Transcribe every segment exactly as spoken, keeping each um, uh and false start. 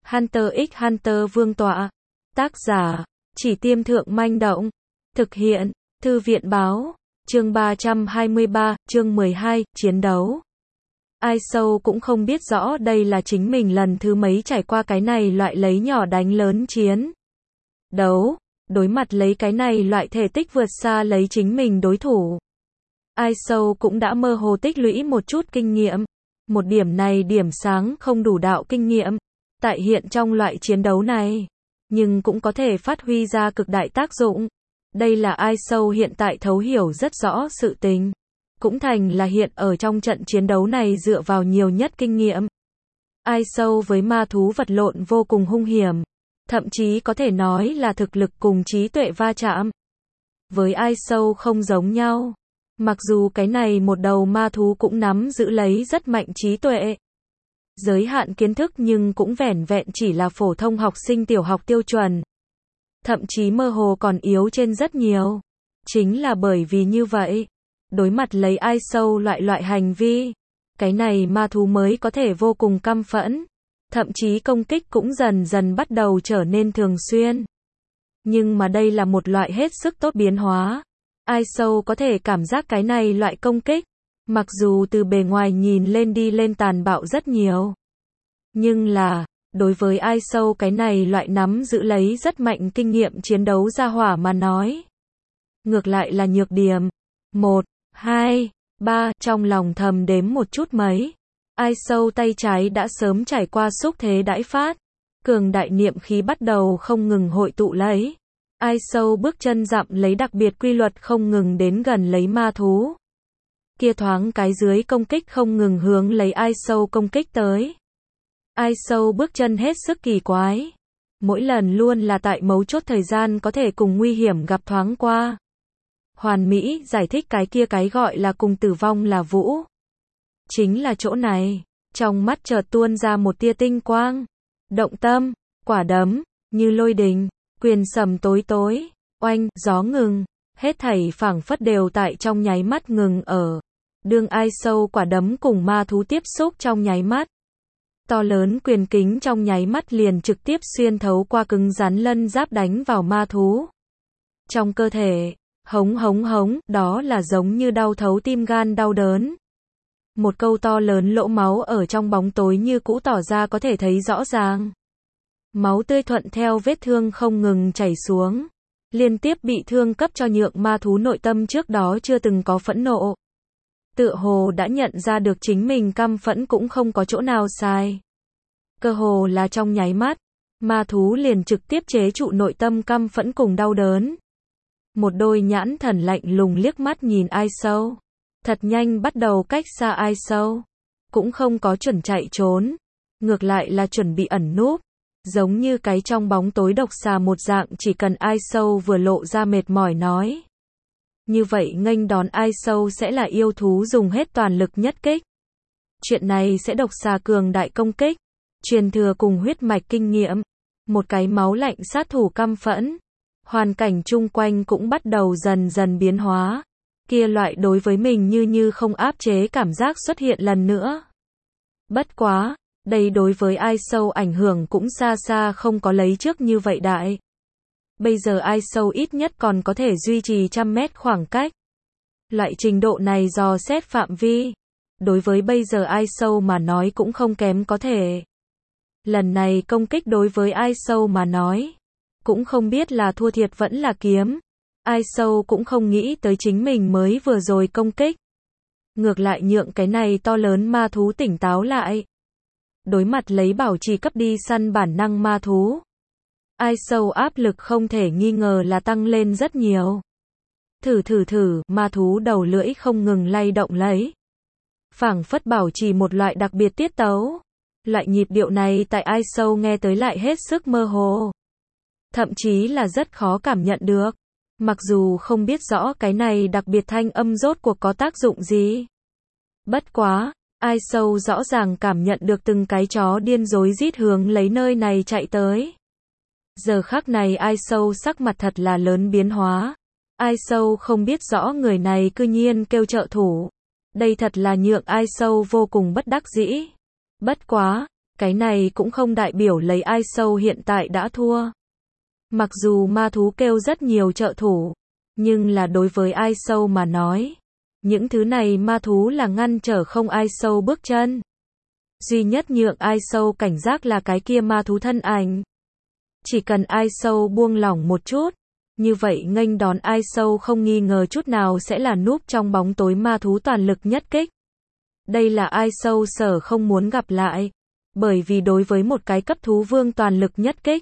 Hunter x Hunter Vương tọa. Tác giả, Chỉ Tiêm Thượng Manh Động. Thực hiện, Thư viện Báo. Chương ba trăm hai mươi ba, chương mười hai, chiến đấu. Ai sâu cũng không biết rõ đây là chính mình lần thứ mấy trải qua cái này loại lấy nhỏ đánh lớn chiến đấu, đối mặt lấy cái này loại thể tích vượt xa lấy chính mình đối thủ. Ai sâu cũng đã mơ hồ tích lũy một chút kinh nghiệm. Một điểm này điểm sáng không đủ đạo kinh nghiệm, tại hiện trong loại chiến đấu này, nhưng cũng có thể phát huy ra cực đại tác dụng. Đây là ai sâu hiện tại thấu hiểu rất rõ sự tình. Cũng thành là hiện ở trong trận chiến đấu này dựa vào nhiều nhất kinh nghiệm. Ai sâu với ma thú vật lộn vô cùng hung hiểm. Thậm chí có thể nói là thực lực cùng trí tuệ va chạm. Với ai sâu không giống nhau. Mặc dù cái này một đầu ma thú cũng nắm giữ lấy rất mạnh trí tuệ, giới hạn kiến thức, nhưng cũng vẻn vẹn chỉ là phổ thông học sinh tiểu học tiêu chuẩn. Thậm chí mơ hồ còn yếu trên rất nhiều. Chính là bởi vì như vậy, đối mặt lấy ai sâu loại loại hành vi, cái này ma thú mới có thể vô cùng căm phẫn. Thậm chí công kích cũng dần dần bắt đầu trở nên thường xuyên. Nhưng mà đây là một loại hết sức tốt biến hóa. Ai sâu có thể cảm giác cái này loại công kích, mặc dù từ bề ngoài nhìn lên đi lên tàn bạo rất nhiều, nhưng là, đối với ai sâu cái này loại nắm giữ lấy rất mạnh kinh nghiệm chiến đấu ra hỏa mà nói, ngược lại là nhược điểm. Một, hai, ba, trong lòng thầm đếm một chút mấy. Ai sâu tay trái đã sớm trải qua xúc thế đãi phát, cường đại niệm khí bắt đầu không ngừng hội tụ lấy. Ai sâu bước chân dặm lấy đặc biệt quy luật không ngừng đến gần lấy ma thú. Kia thoáng cái dưới công kích không ngừng hướng lấy ai sâu công kích tới. Ai sâu bước chân hết sức kỳ quái. Mỗi lần luôn là tại mấu chốt thời gian có thể cùng nguy hiểm gặp thoáng qua. Hoàn mỹ giải thích cái kia cái gọi là cùng tử vong là vũ. Chính là chỗ này, trong mắt chợt tuôn ra một tia tinh quang. Động tâm, quả đấm, như lôi đình. Quyền sầm tối tối, oanh, gió ngừng, hết thảy phảng phất đều tại trong nháy mắt ngừng ở. Đương ai sâu quả đấm cùng ma thú tiếp xúc trong nháy mắt. To lớn quyền kính trong nháy mắt liền trực tiếp xuyên thấu qua cứng rắn lân giáp đánh vào ma thú. Trong cơ thể, hống hống hống, đó là giống như đau thấu tim gan đau đớn. Một câu to lớn lỗ máu ở trong bóng tối như cũ tỏ ra có thể thấy rõ ràng. Máu tươi thuận theo vết thương không ngừng chảy xuống, liên tiếp bị thương cấp cho nhượng ma thú nội tâm trước đó chưa từng có phẫn nộ. Tựa hồ đã nhận ra được chính mình căm phẫn cũng không có chỗ nào sai. Cơ hồ là trong nháy mắt, ma thú liền trực tiếp chế trụ nội tâm căm phẫn cùng đau đớn. Một đôi nhãn thần lạnh lùng liếc mắt nhìn ai sâu, thật nhanh bắt đầu cách xa ai sâu, cũng không có chuẩn chạy trốn, ngược lại là chuẩn bị ẩn núp. Giống như cái trong bóng tối độc xà một dạng, chỉ cần ai sâu vừa lộ ra mệt mỏi nói. Như vậy nghênh đón ai sâu sẽ là yêu thú dùng hết toàn lực nhất kích. Chuyện này sẽ độc xà cường đại công kích, truyền thừa cùng huyết mạch kinh nghiệm. Một cái máu lạnh sát thủ căm phẫn. Hoàn cảnh chung quanh cũng bắt đầu dần dần biến hóa. Kia loại đối với mình như như không áp chế cảm giác xuất hiện lần nữa. Bất quá. Đây đối với ai sâu ảnh hưởng cũng xa xa không có lấy trước như vậy đại. Bây giờ ai sâu ít nhất còn có thể duy trì trăm mét khoảng cách. Loại trình độ này dò xét phạm vi, đối với bây giờ ai sâu mà nói cũng không kém có thể. Lần này công kích đối với ai sâu mà nói, cũng không biết là thua thiệt vẫn là kiếm. Ai sâu cũng không nghĩ tới chính mình mới vừa rồi công kích. Ngược lại nhượng cái này to lớn ma thú tỉnh táo lại. Đối mặt lấy bảo trì cấp đi săn bản năng ma thú. Ai sâu áp lực không thể nghi ngờ là tăng lên rất nhiều. Thử thử thử, ma thú đầu lưỡi không ngừng lay động lấy. Phảng phất bảo trì một loại đặc biệt tiết tấu. Loại nhịp điệu này tại ai sâu nghe tới lại hết sức mơ hồ. Thậm chí là rất khó cảm nhận được. Mặc dù không biết rõ cái này đặc biệt thanh âm rốt cuộc có tác dụng gì. Bất quá. Ai sâu rõ ràng cảm nhận được từng cái chó điên rối rít hướng lấy nơi này chạy tới. Giờ khắc này ai sâu sắc mặt thật là lớn biến hóa. Ai sâu không biết rõ người này cư nhiên kêu trợ thủ. Đây thật là nhượng ai sâu vô cùng bất đắc dĩ. Bất quá, Cái này cũng không đại biểu lấy ai sâu hiện tại đã thua. Mặc dù ma thú kêu rất nhiều trợ thủ, nhưng là đối với ai sâu mà nói, những thứ này ma thú là ngăn trở không ai sâu bước chân. Duy nhất nhượng ai sâu cảnh giác là cái kia ma thú thân ảnh. Chỉ cần ai sâu buông lỏng một chút, như vậy nghênh đón ai sâu không nghi ngờ chút nào sẽ là núp trong bóng tối ma thú toàn lực nhất kích. Đây là ai sâu sở không muốn gặp lại, bởi vì đối với một cái cấp thú vương toàn lực nhất kích,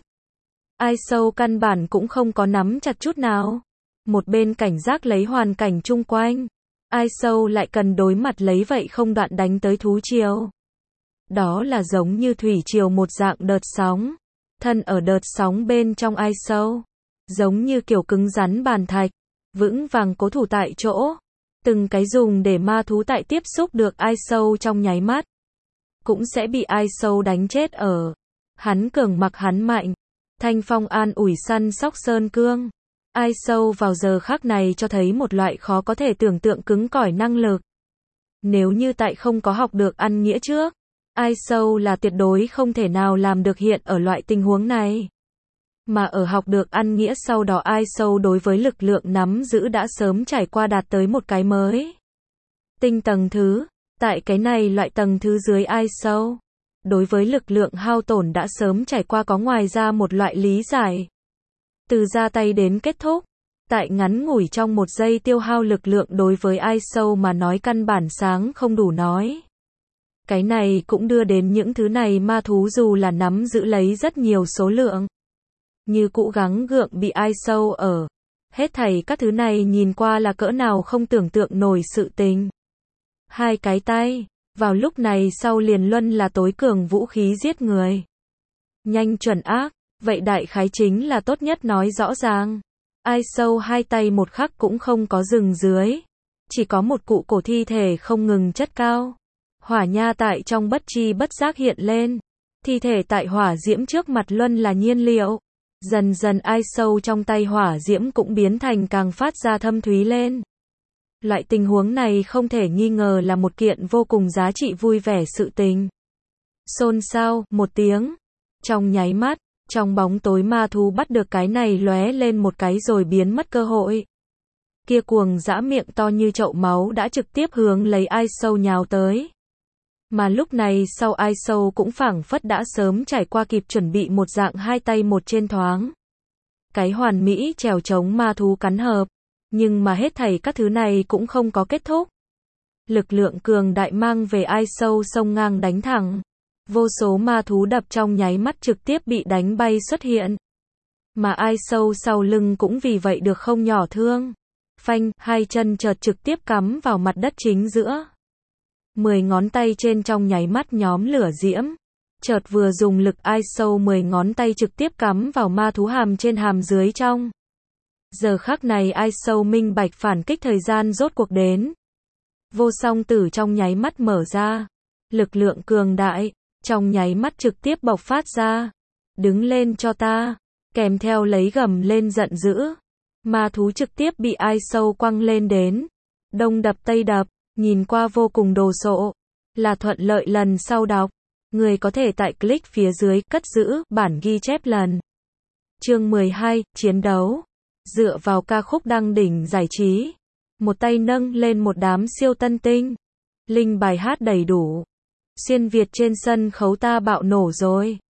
ai sâu căn bản cũng không có nắm chặt chút nào. Một bên cảnh giác lấy hoàn cảnh chung quanh, ai sâu lại cần đối mặt lấy vậy không đoạn đánh tới thú triều. Đó là giống như thủy triều một dạng đợt sóng, thân ở đợt sóng bên trong ai sâu, giống như kiểu cứng rắn bàn thạch, vững vàng cố thủ tại chỗ, từng cái dùng để ma thú tại tiếp xúc được ai sâu trong nháy mắt, cũng sẽ bị ai sâu đánh chết ở. Hắn cường mặc hắn mạnh, thanh phong an ủi săn sóc sơn cương. Ai sâu vào giờ khắc này cho thấy một loại khó có thể tưởng tượng cứng cỏi năng lực. Nếu như tại không có học được ăn nghĩa trước, ai sâu là tuyệt đối không thể nào làm được hiện ở loại tình huống này. Mà ở học được ăn nghĩa sau đó ai sâu đối với lực lượng nắm giữ đã sớm trải qua đạt tới một cái mới tinh tầng thứ. Tại cái này loại tầng thứ dưới ai sâu, đối với lực lượng hao tổn đã sớm trải qua có ngoài ra một loại lý giải. Từ ra tay đến kết thúc, tại ngắn ngủi trong một giây tiêu hao lực lượng đối với ai sâu mà nói căn bản sáng không đủ nói. Cái này cũng đưa đến những thứ này ma thú dù là nắm giữ lấy rất nhiều số lượng, như cũ gắng gượng bị ai sâu ở. Hết thảy các thứ này nhìn qua là cỡ nào không tưởng tượng nổi sự tình. Hai cái tay, vào lúc này sau liền luân là tối cường vũ khí giết người. Nhanh chuẩn ác, vậy đại khái chính là tốt nhất nói rõ ràng. Ai sâu hai tay một khắc cũng không có dừng dưới. Chỉ có một cụ cổ thi thể không ngừng chất cao. Hỏa nha tại trong bất chi bất giác hiện lên. Thi thể tại hỏa diễm trước mặt luân là nhiên liệu. Dần dần ai sâu trong tay hỏa diễm cũng biến thành càng phát ra thâm thúy lên. Loại tình huống này không thể nghi ngờ là một kiện vô cùng giá trị vui vẻ sự tình. Xôn xao, một tiếng. Trong nháy mắt, trong bóng tối ma thú bắt được cái này lóe lên một cái rồi biến mất cơ hội. Kia cuồng dã miệng to như chậu máu đã trực tiếp hướng lấy ai sâu nhào tới. Mà lúc này sau ai sâu cũng phảng phất đã sớm trải qua kịp chuẩn bị một dạng hai tay một trên thoáng. Cái hoàn mỹ trèo chống ma thú cắn hợp. Nhưng mà hết thảy các thứ này cũng không có kết thúc. Lực lượng cường đại mang về ai sâu sông ngang đánh thẳng. Vô số ma thú đập trong nháy mắt trực tiếp bị đánh bay xuất hiện. Mà ai sâu sau lưng cũng vì vậy được không nhỏ thương. Phanh, hai chân chợt trực tiếp cắm vào mặt đất chính giữa. Mười ngón tay trên trong nháy mắt nhóm lửa diễm. Chợt vừa dùng lực ai sâu mười ngón tay trực tiếp cắm vào ma thú hàm trên hàm dưới trong. Giờ khắc này ai sâu minh bạch phản kích thời gian rốt cuộc đến. Vô song tử trong nháy mắt mở ra. Lực lượng cường đại, trong nháy mắt trực tiếp bộc phát ra. Đứng lên cho ta. Kèm theo lấy gầm lên giận dữ. Ma thú trực tiếp bị ai sâu quăng lên đến. Đông đập tây đập, nhìn qua vô cùng đồ sộ. Là thuận lợi lần sau đọc. Người có thể tại click phía dưới cất giữ bản ghi chép lần. Chương mười hai, chiến đấu. Dựa vào ca khúc đăng đỉnh giải trí. Một tay nâng lên một đám siêu tân tinh. Linh bài hát đầy đủ. Xuyên Việt trên sân khấu ta bạo nổ rồi.